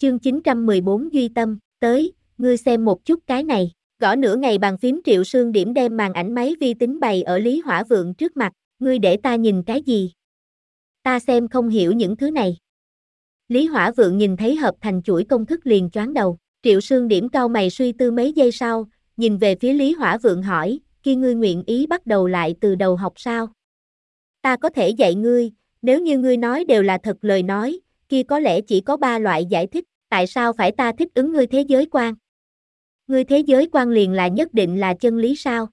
Chương 914 Duy Tâm, tới, ngươi xem một chút cái này. Gõ nửa ngày bàn phím Triệu Sương Điểm đem màn ảnh máy vi tính bày ở Lý Hỏa Vượng trước mặt, ngươi để ta nhìn cái gì? Ta xem không hiểu những thứ này. Lý Hỏa Vượng nhìn thấy hợp thành chuỗi công thức liền choáng đầu, Triệu Sương Điểm cau mày suy tư mấy giây sau, nhìn về phía Lý Hỏa Vượng hỏi, kia ngươi nguyện ý bắt đầu lại từ đầu học sao? Ta có thể dạy ngươi, nếu như ngươi nói đều là thật lời nói, kia có lẽ chỉ có 3 loại giải thích, tại sao phải ta thích ứng ngươi thế giới quan? Ngươi thế giới quan liền là nhất định là chân lý sao?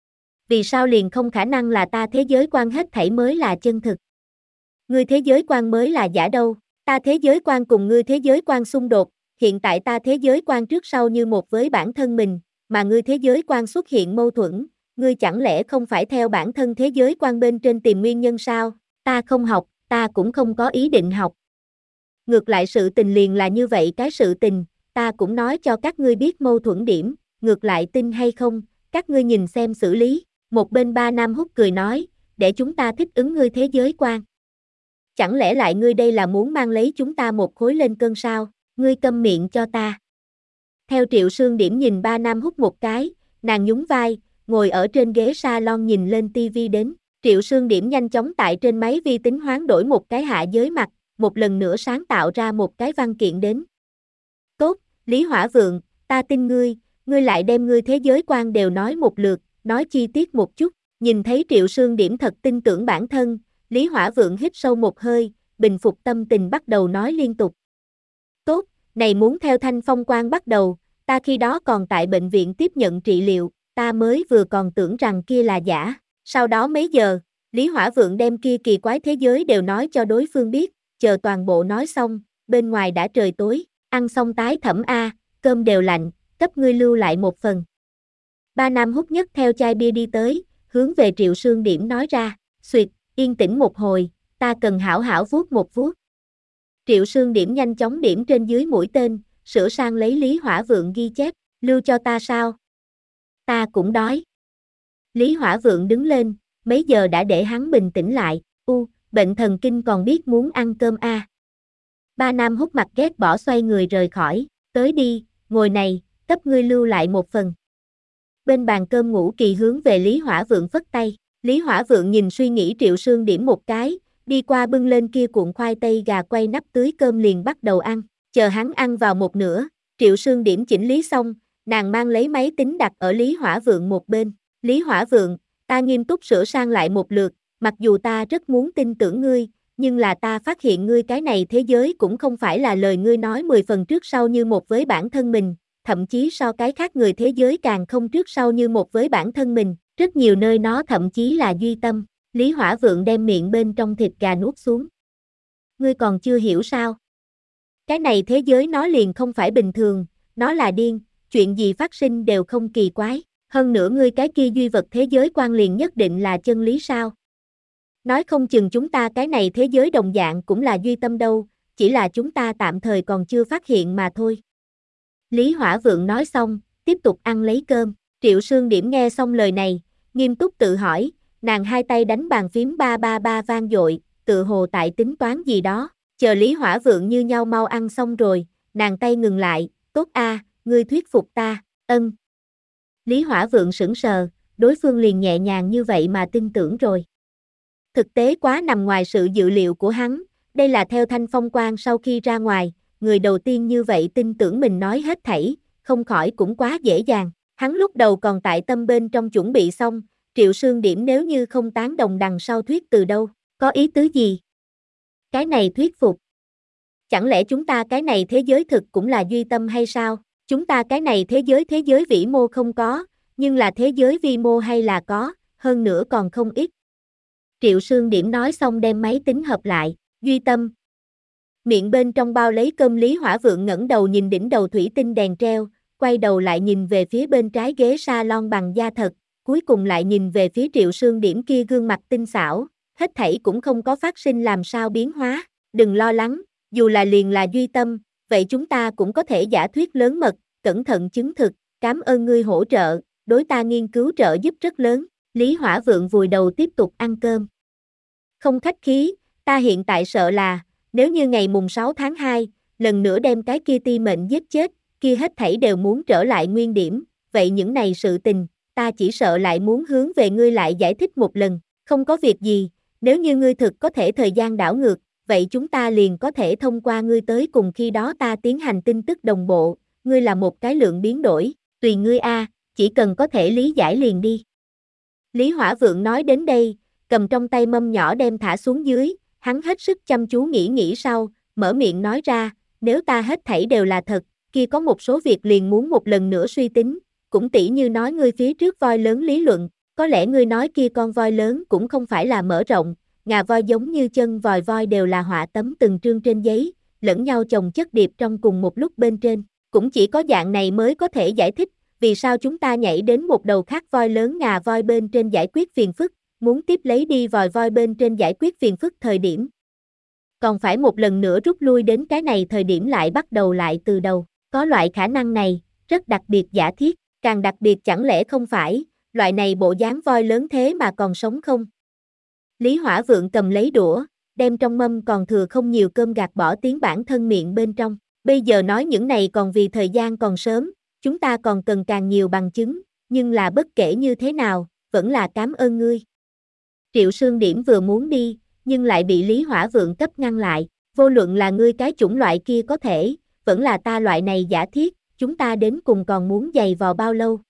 Vì sao liền không khả năng là ta thế giới quan hết thảy mới là chân thực? Ngươi thế giới quan mới là giả đâu, ta thế giới quan cùng ngươi thế giới quan xung đột, hiện tại ta thế giới quan trước sau như một với bản thân mình, mà ngươi thế giới quan xuất hiện mâu thuẫn, ngươi chẳng lẽ không phải theo bản thân thế giới quan bên trên tìm nguyên nhân sao? Ta không học, ta cũng không có ý định học. Ngược lại sự tình liền là như vậy cái sự tình, ta cũng nói cho các ngươi biết mâu thuẫn điểm, ngược lại tin hay không, các ngươi nhìn xem xử lý. Một bên Ba Nam Húc cười nói, để chúng ta thích ứng ngươi thế giới quan. Chẳng lẽ lại ngươi đây là muốn mang lấy chúng ta một khối lên cơn sao, ngươi câm miệng cho ta. Theo Triệu Sương Điểm nhìn Ba Nam Húc một cái, nàng nhún vai, ngồi ở trên ghế salon nhìn lên tivi đến. Triệu Sương Điểm nhanh chóng tại trên máy vi tính hoán đổi một cái hạ giới mặt, một lần nữa sáng tạo ra một cái văn kiện đến. Tốt, Lý Hỏa Vượng, ta tin ngươi, ngươi lại đem ngươi thế giới quan đều nói một lượt, nói chi tiết một chút. Nhìn thấy Triệu Sương Điểm thật tin tưởng bản thân, Lý Hỏa Vượng hít sâu một hơi, bình phục tâm tình bắt đầu nói liên tục. Tốt, này muốn theo Thanh Phong Quan bắt đầu, ta khi đó còn tại bệnh viện tiếp nhận trị liệu, ta mới vừa còn tưởng rằng kia là giả. Sau đó mấy giờ, Lý Hỏa Vượng đem kia kỳ quái thế giới đều nói cho đối phương biết, chờ toàn bộ nói xong, bên ngoài đã trời tối, ăn xong tái thẩm a, cơm đều lạnh, cấp ngươi lưu lại một phần. Ba Nam Húc nhất theo chai bia đi tới, hướng về Triệu Sương Điểm nói ra, xuyệt, yên tĩnh một hồi, ta cần hảo hảo vuốt một vuốt. Triệu Sương Điểm nhanh chóng điểm trên dưới mũi tên, sửa sang lấy Lý Hỏa Vượng ghi chép, lưu cho ta sao? Ta cũng đói. Lý Hỏa Vượng đứng lên, mấy giờ đã để hắn bình tĩnh lại, bệnh thần kinh còn biết muốn ăn cơm a. Ba Nam Húc mặt ghét bỏ xoay người rời khỏi, tới đi, ngồi này, cấp ngươi lưu lại một phần. Bên bàn cơm Ngũ Kỳ hướng về Lý Hỏa Vượng phất tay, Lý Hỏa Vượng nhìn suy nghĩ Triệu Sương Điểm một cái, đi qua bưng lên kia cuộn khoai tây gà quay nắp tưới cơm liền bắt đầu ăn, chờ hắn ăn vào một nửa, Triệu Sương Điểm chỉnh lý xong, nàng mang lấy máy tính đặt ở Lý Hỏa Vượng một bên, Lý Hỏa Vượng, ta nghiêm túc sửa sang lại một lượt, mặc dù ta rất muốn tin tưởng ngươi, nhưng là ta phát hiện ngươi cái này thế giới cũng không phải là lời ngươi nói 10 phần trước sau như một với bản thân mình, thậm chí so cái khác người thế giới càng không trước sau như một với bản thân mình, rất nhiều nơi nó thậm chí là duy tâm. Lý Hỏa Vượng đem miệng bên trong thịt gà nuốt xuống. Ngươi còn chưa hiểu sao? Cái này thế giới nó liền không phải bình thường, nó là điên, chuyện gì phát sinh đều không kỳ quái, hơn nữa ngươi cái kia duy vật thế giới quan liền nhất định là chân lý sao? Nói không chừng chúng ta cái này thế giới đồng dạng cũng là duy tâm đâu, chỉ là chúng ta tạm thời còn chưa phát hiện mà thôi. Lý Hỏa Vượng nói xong, tiếp tục ăn lấy cơm, Triệu Sương Điểm nghe xong lời này, nghiêm túc tự hỏi, nàng hai tay đánh bàn phím ba ba ba vang dội, tự hồ tại tính toán gì đó, chờ Lý Hỏa Vượng như nhau mau ăn xong rồi, nàng tay ngừng lại, tốt a, ngươi thuyết phục ta, ân. Lý Hỏa Vượng sững sờ, đối phương liền nhẹ nhàng như vậy mà tin tưởng rồi. Thực tế quá nằm ngoài sự dự liệu của hắn, đây là theo Thanh Phong Quan sau khi ra ngoài, người đầu tiên như vậy tin tưởng mình nói hết thảy, không khỏi cũng quá dễ dàng. Hắn lúc đầu còn tại tâm bên trong chuẩn bị xong, Triệu Sương Điểm nếu như không tán đồng đằng sau thuyết từ đâu, có ý tứ gì? Cái này thuyết phục. Chẳng lẽ chúng ta cái này thế giới thực cũng là duy tâm hay sao? Chúng ta cái này thế giới vĩ mô không có, nhưng là thế giới vi mô hay là có, hơn nữa còn không ít. Triệu Sương Điểm nói xong đem máy tính hợp lại, duy tâm. Miệng bên trong bao lấy cơm Lý Hỏa Vượng ngẩng đầu nhìn đỉnh đầu thủy tinh đèn treo, quay đầu lại nhìn về phía bên trái ghế salon bằng da thật, cuối cùng lại nhìn về phía Triệu Sương Điểm kia gương mặt tinh xảo, hết thảy cũng không có phát sinh làm sao biến hóa, đừng lo lắng, dù là liền là duy tâm, vậy chúng ta cũng có thể giả thuyết lớn mật, cẩn thận chứng thực, cảm ơn ngươi hỗ trợ, đối ta nghiên cứu trợ giúp rất lớn. Lý Hỏa Vượng vùi đầu tiếp tục ăn cơm. Không khách khí, ta hiện tại sợ là, nếu như ngày mùng 6 tháng 2, lần nữa đem cái kia ti mệnh giết chết, kia hết thảy đều muốn trở lại nguyên điểm, vậy những này sự tình, ta chỉ sợ lại muốn hướng về ngươi lại giải thích một lần, không có việc gì, nếu như ngươi thực có thể thời gian đảo ngược, vậy chúng ta liền có thể thông qua ngươi tới cùng khi đó ta tiến hành tin tức đồng bộ, ngươi là một cái lượng biến đổi, tùy ngươi a, chỉ cần có thể lý giải liền đi. Lý Hỏa Vượng nói đến đây, cầm trong tay mâm nhỏ đem thả xuống dưới, hắn hết sức chăm chú nghĩ sau, mở miệng nói ra, nếu ta hết thảy đều là thật, kia có một số việc liền muốn một lần nữa suy tính, cũng tỉ như nói ngươi phía trước voi lớn lý luận, có lẽ ngươi nói kia con voi lớn cũng không phải là mở rộng, ngà voi giống như chân vòi voi đều là họa tấm từng trương trên giấy, lẫn nhau chồng chất điệp trong cùng một lúc bên trên, cũng chỉ có dạng này mới có thể giải thích, vì sao chúng ta nhảy đến một đầu khác voi lớn ngà voi bên trên giải quyết phiền phức, muốn tiếp lấy đi vòi voi bên trên giải quyết phiền phức thời điểm. Còn phải một lần nữa rút lui đến cái này thời điểm lại bắt đầu lại từ đầu, có loại khả năng này, rất đặc biệt giả thiết, càng đặc biệt chẳng lẽ không phải, loại này bộ dáng voi lớn thế mà còn sống không? Lý Hỏa Vượng cầm lấy đũa, đem trong mâm còn thừa không nhiều cơm gạt bỏ tiến bản thân miệng bên trong, bây giờ nói những này còn vì thời gian còn sớm, chúng ta còn cần càng nhiều bằng chứng, nhưng là bất kể như thế nào, vẫn là cảm ơn ngươi. Triệu Sương Điểm vừa muốn đi, nhưng lại bị Lý Hỏa Vượng cấp ngăn lại, vô luận là ngươi cái chủng loại kia có thể, vẫn là ta loại này giả thiết, chúng ta đến cùng còn muốn giày vò bao lâu.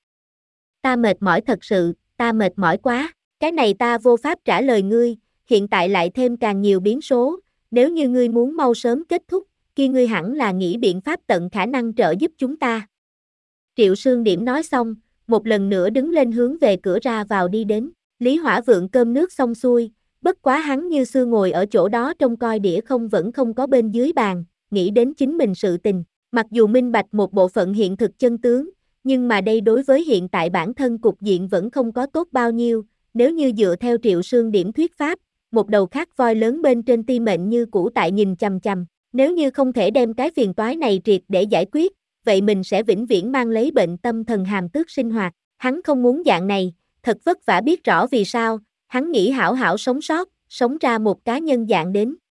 Ta mệt mỏi thật sự, ta mệt mỏi quá, cái này ta vô pháp trả lời ngươi, hiện tại lại thêm càng nhiều biến số, nếu như ngươi muốn mau sớm kết thúc, kia ngươi hẳn là nghĩ biện pháp tận khả năng trợ giúp chúng ta. Triệu Sương Điểm nói xong, một lần nữa đứng lên hướng về cửa ra vào đi đến, Lý Hỏa Vượng cơm nước xong xuôi, bất quá hắn như xưa ngồi ở chỗ đó trông coi đĩa không vẫn không có bên dưới bàn, nghĩ đến chính mình sự tình, mặc dù minh bạch một bộ phận hiện thực chân tướng, nhưng mà đây đối với hiện tại bản thân cục diện vẫn không có tốt bao nhiêu, nếu như dựa theo Triệu Sương Điểm thuyết pháp, một đầu khác voi lớn bên trên ti mệnh như cũ tại nhìn chằm chằm, nếu như không thể đem cái phiền toái này triệt để giải quyết, vậy mình sẽ vĩnh viễn mang lấy bệnh tâm thần hàm tước sinh hoạt, hắn không muốn dạng này, thật vất vả biết rõ vì sao, hắn nghĩ hảo hảo sống sót, sống ra một cá nhân dạng đến.